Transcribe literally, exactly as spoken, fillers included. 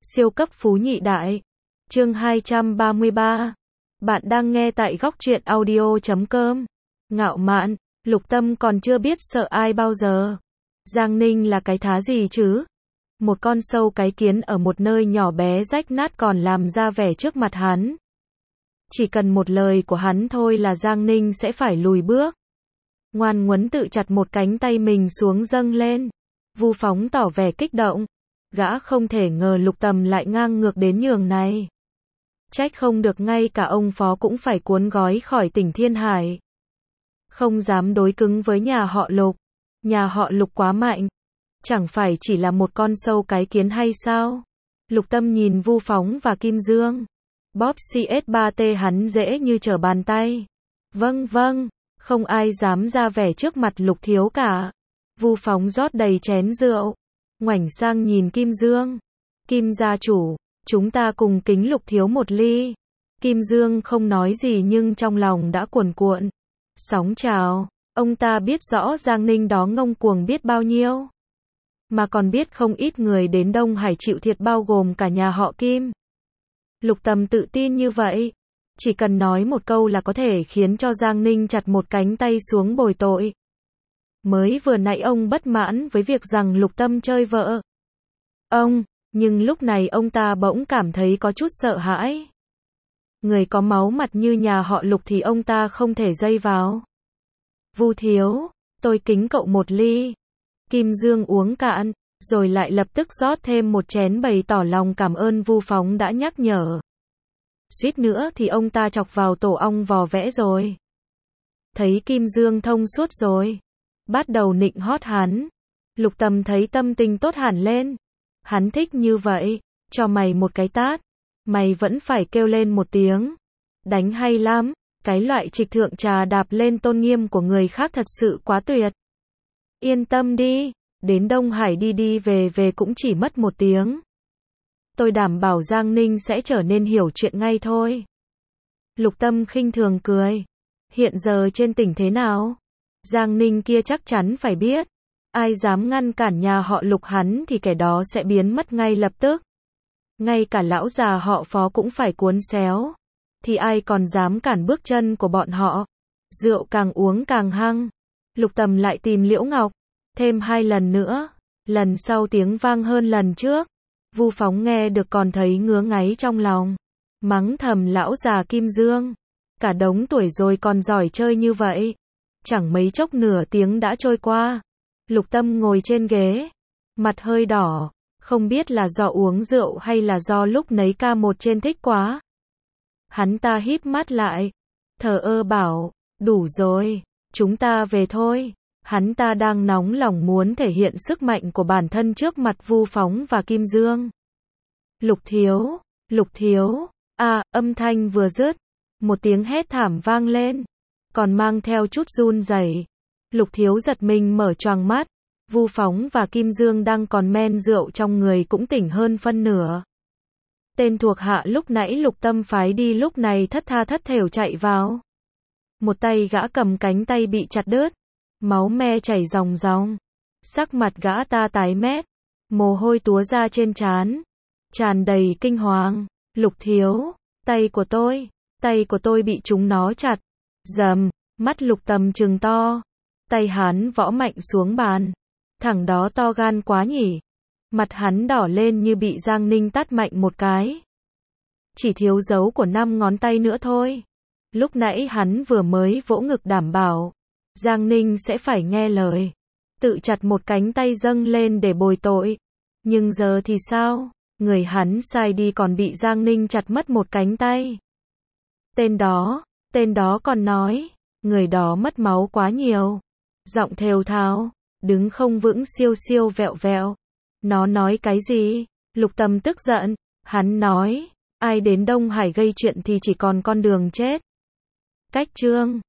Siêu cấp phú nhị đại. Chương hai trăm ba mươi ba. Bạn đang nghe tại góc truyện audio chấm com. Ngạo mạn, Lục Tâm còn chưa biết sợ ai bao giờ. Giang Ninh là cái thá gì chứ? Một con sâu cái kiến ở một nơi nhỏ bé rách nát còn làm ra vẻ trước mặt hắn. Chỉ cần một lời của hắn thôi là Giang Ninh sẽ phải lùi bước. Ngoan ngoãn tự chặt một cánh tay mình xuống dâng lên. Vu Phóng tỏ vẻ kích động. Gã không thể ngờ Lục Tầm lại ngang ngược đến nhường này. Trách không được ngay cả ông phó cũng phải cuốn gói khỏi tỉnh Thiên Hải. Không dám đối cứng với nhà họ Lục. Nhà họ Lục quá mạnh. Chẳng phải chỉ là một con sâu cái kiến hay sao? Lục Tâm nhìn Vu Phóng và Kim Dương. Bóp xê ét ba tê hắn dễ như trở bàn tay. Vâng vâng, không ai dám ra vẻ trước mặt Lục Thiếu cả. Vu Phóng rót đầy chén rượu. Ngoảnh sang nhìn Kim Dương. Kim gia chủ, chúng ta cùng kính Lục Thiếu một ly. Kim Dương không nói gì nhưng trong lòng đã cuồn cuộn. Sóng trào, ông ta biết rõ Giang Ninh đó ngông cuồng biết bao nhiêu. Mà còn biết không ít người đến Đông Hải chịu thiệt bao gồm cả nhà họ Kim. Lục Tầm tự tin như vậy. Chỉ cần nói một câu là có thể khiến cho Giang Ninh chặt một cánh tay xuống bồi tội. Mới vừa nãy ông bất mãn với việc rằng Lục Tâm chơi vợ. Ông, nhưng lúc này ông ta bỗng cảm thấy có chút sợ hãi. Người có máu mặt như nhà họ Lục thì ông ta không thể dây vào. Vu Thiếu, tôi kính cậu một ly. Kim Dương uống cạn, rồi lại lập tức rót thêm một chén bày tỏ lòng cảm ơn Vu Phóng đã nhắc nhở. Suýt nữa thì ông ta chọc vào tổ ong vò vẽ rồi. Thấy Kim Dương thông suốt rồi. Bắt đầu nịnh hót hắn. Lục Tầm thấy tâm tình tốt hẳn lên. Hắn thích như vậy. Cho mày một cái tát. Mày vẫn phải kêu lên một tiếng. Đánh hay lắm. Cái loại trịch thượng trà đạp lên tôn nghiêm của người khác thật sự quá tuyệt. Yên tâm đi. Đến Đông Hải đi đi về về cũng chỉ mất một tiếng. Tôi đảm bảo Giang Ninh sẽ trở nên hiểu chuyện ngay thôi. Lục Tâm khinh thường cười. Hiện giờ trên tỉnh thế nào? Giang Ninh kia chắc chắn phải biết. Ai dám ngăn cản nhà họ Lục hắn thì kẻ đó sẽ biến mất ngay lập tức. Ngay cả lão già họ Phó cũng phải cuốn xéo. Thì ai còn dám cản bước chân của bọn họ. Rượu càng uống càng hăng. Lục Tầm lại tìm Liễu Ngọc. Thêm hai lần nữa. Lần sau tiếng vang hơn lần trước. Vu Phóng nghe được còn thấy ngứa ngáy trong lòng. Mắng thầm lão già Kim Dương. Cả đống tuổi rồi còn giỏi chơi như vậy. Chẳng mấy chốc nửa tiếng đã trôi qua. Lục Tâm ngồi trên ghế. Mặt hơi đỏ. Không biết là do uống rượu hay là do lúc nấy ca một trên thích quá. Hắn ta híp mắt lại. Thờ ơ bảo. Đủ rồi. Chúng ta về thôi. Hắn ta đang nóng lòng muốn thể hiện sức mạnh của bản thân trước mặt Vu Phóng và Kim Dương. Lục Thiếu. Lục Thiếu. À, âm thanh vừa dứt. Một tiếng hét thảm vang lên. Còn mang theo chút run rẩy. Lục Thiếu giật mình mở choàng mắt. Vu Phóng và Kim Dương đang còn men rượu trong người cũng tỉnh hơn phân nửa. Tên thuộc hạ lúc nãy Lục Tâm phái đi lúc này thất tha thất thểu chạy vào. Một tay gã cầm cánh tay bị chặt đứt. Máu me chảy ròng ròng. Sắc mặt gã ta tái mét. Mồ hôi túa ra trên trán. Tràn đầy kinh hoàng. Lục Thiếu. Tay của tôi. Tay của tôi bị chúng nó chặt. Dầm. Mắt Lục Tầm trừng to. Tay hắn võ mạnh xuống bàn. Thằng đó to gan quá nhỉ. Mặt hắn đỏ lên như bị Giang Ninh tát mạnh một cái. Chỉ thiếu dấu của năm ngón tay nữa thôi. Lúc nãy hắn vừa mới vỗ ngực đảm bảo. Giang Ninh sẽ phải nghe lời. Tự chặt một cánh tay dâng lên để bồi tội. Nhưng giờ thì sao? Người hắn sai đi còn bị Giang Ninh chặt mất một cánh tay. Tên đó, tên đó còn nói. Người đó mất máu quá nhiều. Giọng thều thào. Đứng không vững siêu siêu vẹo vẹo. Nó nói cái gì? Lục Tầm tức giận. Hắn nói. Ai đến Đông Hải gây chuyện thì chỉ còn con đường chết. Cách chương.